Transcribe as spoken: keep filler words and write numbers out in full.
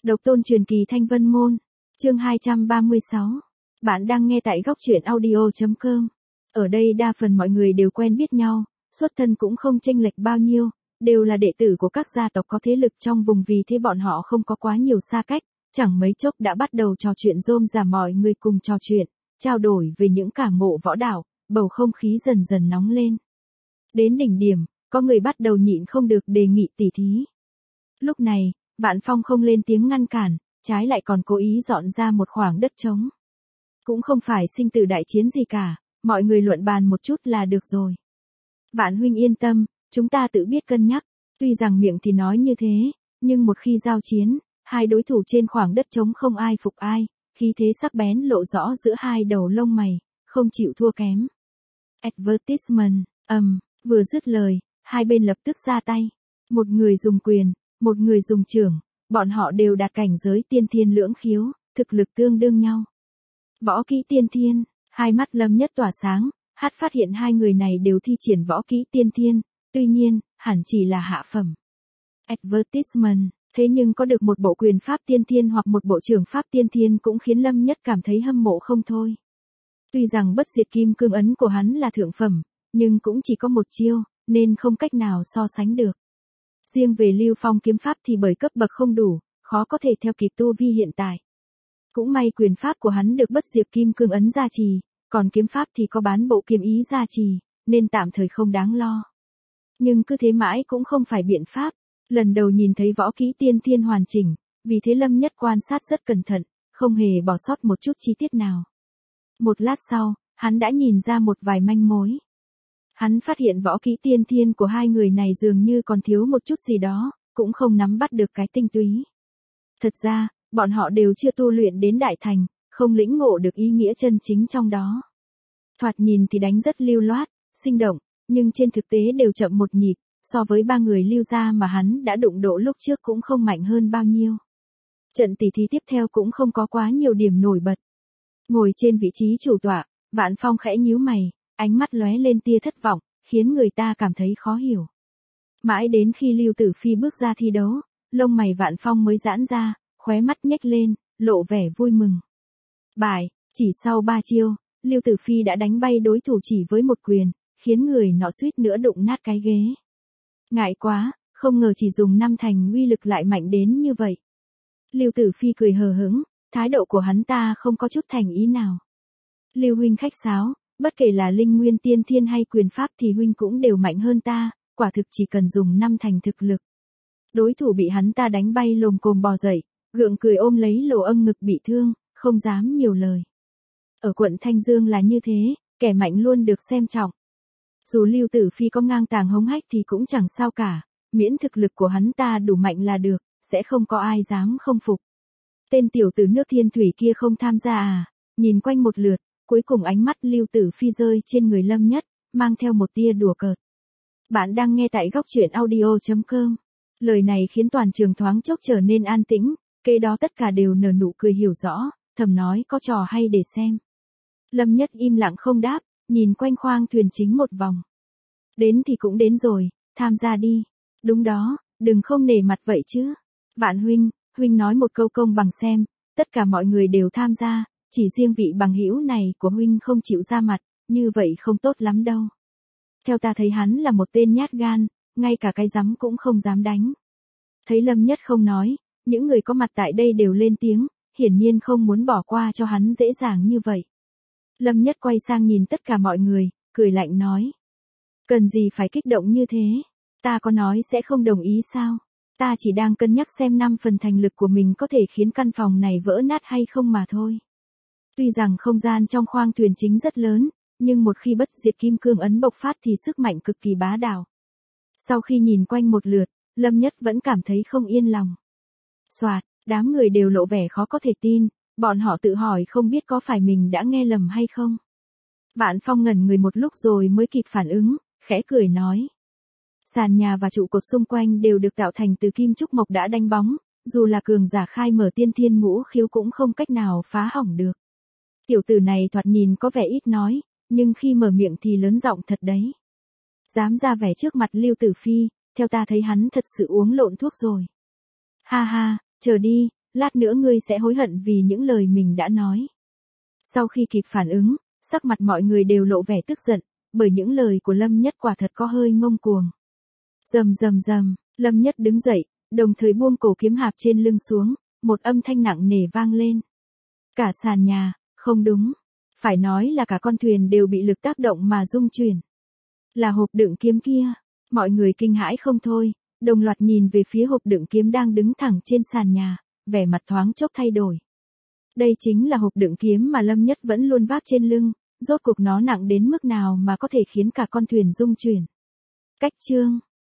Độc tôn truyền kỳ Thanh Vân Môn, chương hai trăm ba mươi sáu. Bạn đang nghe tại góc truyện audio chấm com. Ở đây đa phần mọi người đều quen biết nhau, xuất thân cũng không chênh lệch bao nhiêu, đều là đệ tử của các gia tộc có thế lực trong vùng, vì thế bọn họ không có quá nhiều xa cách, chẳng mấy chốc đã bắt đầu trò chuyện rôm rả, mọi người cùng trò chuyện, trao đổi về những cảm ngộ võ đạo, bầu không khí dần dần nóng lên. Đến đỉnh điểm, có người bắt đầu nhịn không được đề nghị tỉ thí. Lúc này, Vạn Phong không lên tiếng ngăn cản, trái lại còn cố ý dọn ra một khoảng đất trống. Cũng không phải sinh tử đại chiến gì cả, mọi người luận bàn một chút là được rồi. Vạn huynh yên tâm, chúng ta tự biết cân nhắc, tuy rằng miệng thì nói như thế, nhưng một khi giao chiến, hai đối thủ trên khoảng đất trống không ai phục ai, khí thế sắc bén lộ rõ giữa hai đầu lông mày, không chịu thua kém. Advertisement, ầm, vừa dứt lời, hai bên lập tức ra tay. Một người dùng quyền, một người dùng chưởng, bọn họ đều đạt cảnh giới tiên thiên lưỡng khiếu, thực lực tương đương nhau. Võ kỹ tiên thiên, hai mắt Lâm Nhất tỏa sáng, hắn phát hiện hai người này đều thi triển võ kỹ tiên thiên, tuy nhiên, hẳn chỉ là hạ phẩm. Advertisement, thế nhưng có được một bộ quyền pháp tiên thiên hoặc một bộ trưởng pháp tiên thiên cũng khiến Lâm Nhất cảm thấy hâm mộ không thôi. Tuy rằng bất diệt kim cương ấn của hắn là thượng phẩm, nhưng cũng chỉ có một chiêu, nên không cách nào so sánh được. Riêng về Lưu Phong kiếm pháp thì bởi cấp bậc không đủ, khó có thể theo kịp tu vi hiện tại. Cũng may quyền pháp của hắn được bất diệt kim cương ấn gia trì, còn kiếm pháp thì có bán bộ kiếm ý gia trì, nên tạm thời không đáng lo. Nhưng cứ thế mãi cũng không phải biện pháp, lần đầu nhìn thấy võ kỹ tiên thiên hoàn chỉnh, vì thế Lâm Nhất quan sát rất cẩn thận, không hề bỏ sót một chút chi tiết nào. Một lát sau, hắn đã nhìn ra một vài manh mối. Hắn phát hiện võ kỹ tiên thiên của hai người này dường như còn thiếu một chút gì đó, cũng không nắm bắt được cái tinh túy. Thật ra, bọn họ đều chưa tu luyện đến đại thành, không lĩnh ngộ được ý nghĩa chân chính trong đó. Thoạt nhìn thì đánh rất lưu loát, sinh động, nhưng trên thực tế đều chậm một nhịp, so với ba người Lưu gia mà hắn đã đụng độ lúc trước cũng không mạnh hơn bao nhiêu. Trận tỷ thí tiếp theo cũng không có quá nhiều điểm nổi bật. Ngồi trên vị trí chủ tọa, Vạn Phong khẽ nhíu mày, ánh mắt lóe lên tia thất vọng, khiến người ta cảm thấy khó hiểu. Mãi đến khi Lưu Tử Phi bước ra thi đấu, lông mày Vạn Phong mới giãn ra, khóe mắt nhếch lên, lộ vẻ vui mừng. Bại, chỉ sau ba chiêu, Lưu Tử Phi đã đánh bay đối thủ chỉ với một quyền, khiến người nọ suýt nữa đụng nát cái ghế. Ngại quá, không ngờ chỉ dùng năm thành uy lực lại mạnh đến như vậy. Lưu Tử Phi cười hờ hững, thái độ của hắn ta không có chút thành ý nào. Lưu huynh khách sáo, bất kể là linh nguyên tiên thiên hay quyền pháp thì huynh cũng đều mạnh hơn ta, quả thực chỉ cần dùng năm thành thực lực. Đối thủ bị hắn ta đánh bay lồm cồm bò dậy, gượng cười ôm lấy lỗ âm ngực bị thương, không dám nhiều lời. Ở quận Thanh Dương là như thế, kẻ mạnh luôn được xem trọng. Dù Lưu Tử Phi có ngang tàng hống hách thì cũng chẳng sao cả, miễn thực lực của hắn ta đủ mạnh là được, sẽ không có ai dám không phục. Tên tiểu tử nước Thiên Thủy kia không tham gia à? Nhìn quanh một lượt, cuối cùng ánh mắt Lưu Tử Phi rơi trên người Lâm Nhất, mang theo một tia đùa cợt. Bạn đang nghe tại góc truyện audio chấm com. Lời này khiến toàn trường thoáng chốc trở nên an tĩnh, kế đó tất cả đều nở nụ cười hiểu rõ, thầm nói có trò hay để xem. Lâm Nhất im lặng không đáp, nhìn quanh khoang thuyền chính một vòng. Đến thì cũng đến rồi, tham gia đi. Đúng đó, đừng không nể mặt vậy chứ. Vạn huynh, huynh nói một câu công bằng xem, tất cả mọi người đều tham gia, chỉ riêng vị bằng hữu này của huynh không chịu ra mặt, như vậy không tốt lắm đâu. Theo ta thấy hắn là một tên nhát gan, ngay cả cái rắm cũng không dám đánh. Thấy Lâm Nhất không nói, những người có mặt tại đây đều lên tiếng, hiển nhiên không muốn bỏ qua cho hắn dễ dàng như vậy. Lâm Nhất quay sang nhìn tất cả mọi người, cười lạnh nói. Cần gì phải kích động như thế? Ta có nói sẽ không đồng ý sao? Ta chỉ đang cân nhắc xem năm phần thành lực của mình có thể khiến căn phòng này vỡ nát hay không mà thôi. Tuy rằng không gian trong khoang thuyền chính rất lớn, nhưng một khi bất diệt kim cương ấn bộc phát thì sức mạnh cực kỳ bá đạo. Sau khi nhìn quanh một lượt, Lâm Nhất vẫn cảm thấy không yên lòng. Soạt, đám người đều lộ vẻ khó có thể tin, bọn họ tự hỏi không biết có phải mình đã nghe lầm hay không. Vạn Phong ngẩn người một lúc rồi mới kịp phản ứng, khẽ cười nói. Sàn nhà và trụ cột xung quanh đều được tạo thành từ kim trúc mộc đã đánh bóng, dù là cường giả khai mở tiên thiên ngũ khiếu cũng không cách nào phá hỏng được. Tiểu tử này thoạt nhìn có vẻ ít nói, nhưng khi mở miệng thì lớn giọng thật đấy. Dám ra vẻ trước mặt Lưu Tử Phi, theo ta thấy hắn thật sự uống lộn thuốc rồi. Ha ha, chờ đi, lát nữa ngươi sẽ hối hận vì những lời mình đã nói. Sau khi kịp phản ứng, sắc mặt mọi người đều lộ vẻ tức giận, bởi những lời của Lâm Nhất quả thật có hơi ngông cuồng. Rầm rầm rầm, Lâm Nhất đứng dậy, đồng thời buông cổ kiếm hạp trên lưng xuống, một âm thanh nặng nề vang lên. Cả sàn nhà, không đúng, phải nói là cả con thuyền đều bị lực tác động mà rung chuyển. Là hộp đựng kiếm kia, mọi người kinh hãi không thôi, đồng loạt nhìn về phía hộp đựng kiếm đang đứng thẳng trên sàn nhà, vẻ mặt thoáng chốc thay đổi. Đây chính là hộp đựng kiếm mà Lâm Nhất vẫn luôn vác trên lưng, rốt cuộc nó nặng đến mức nào mà có thể khiến cả con thuyền rung chuyển. Cách chương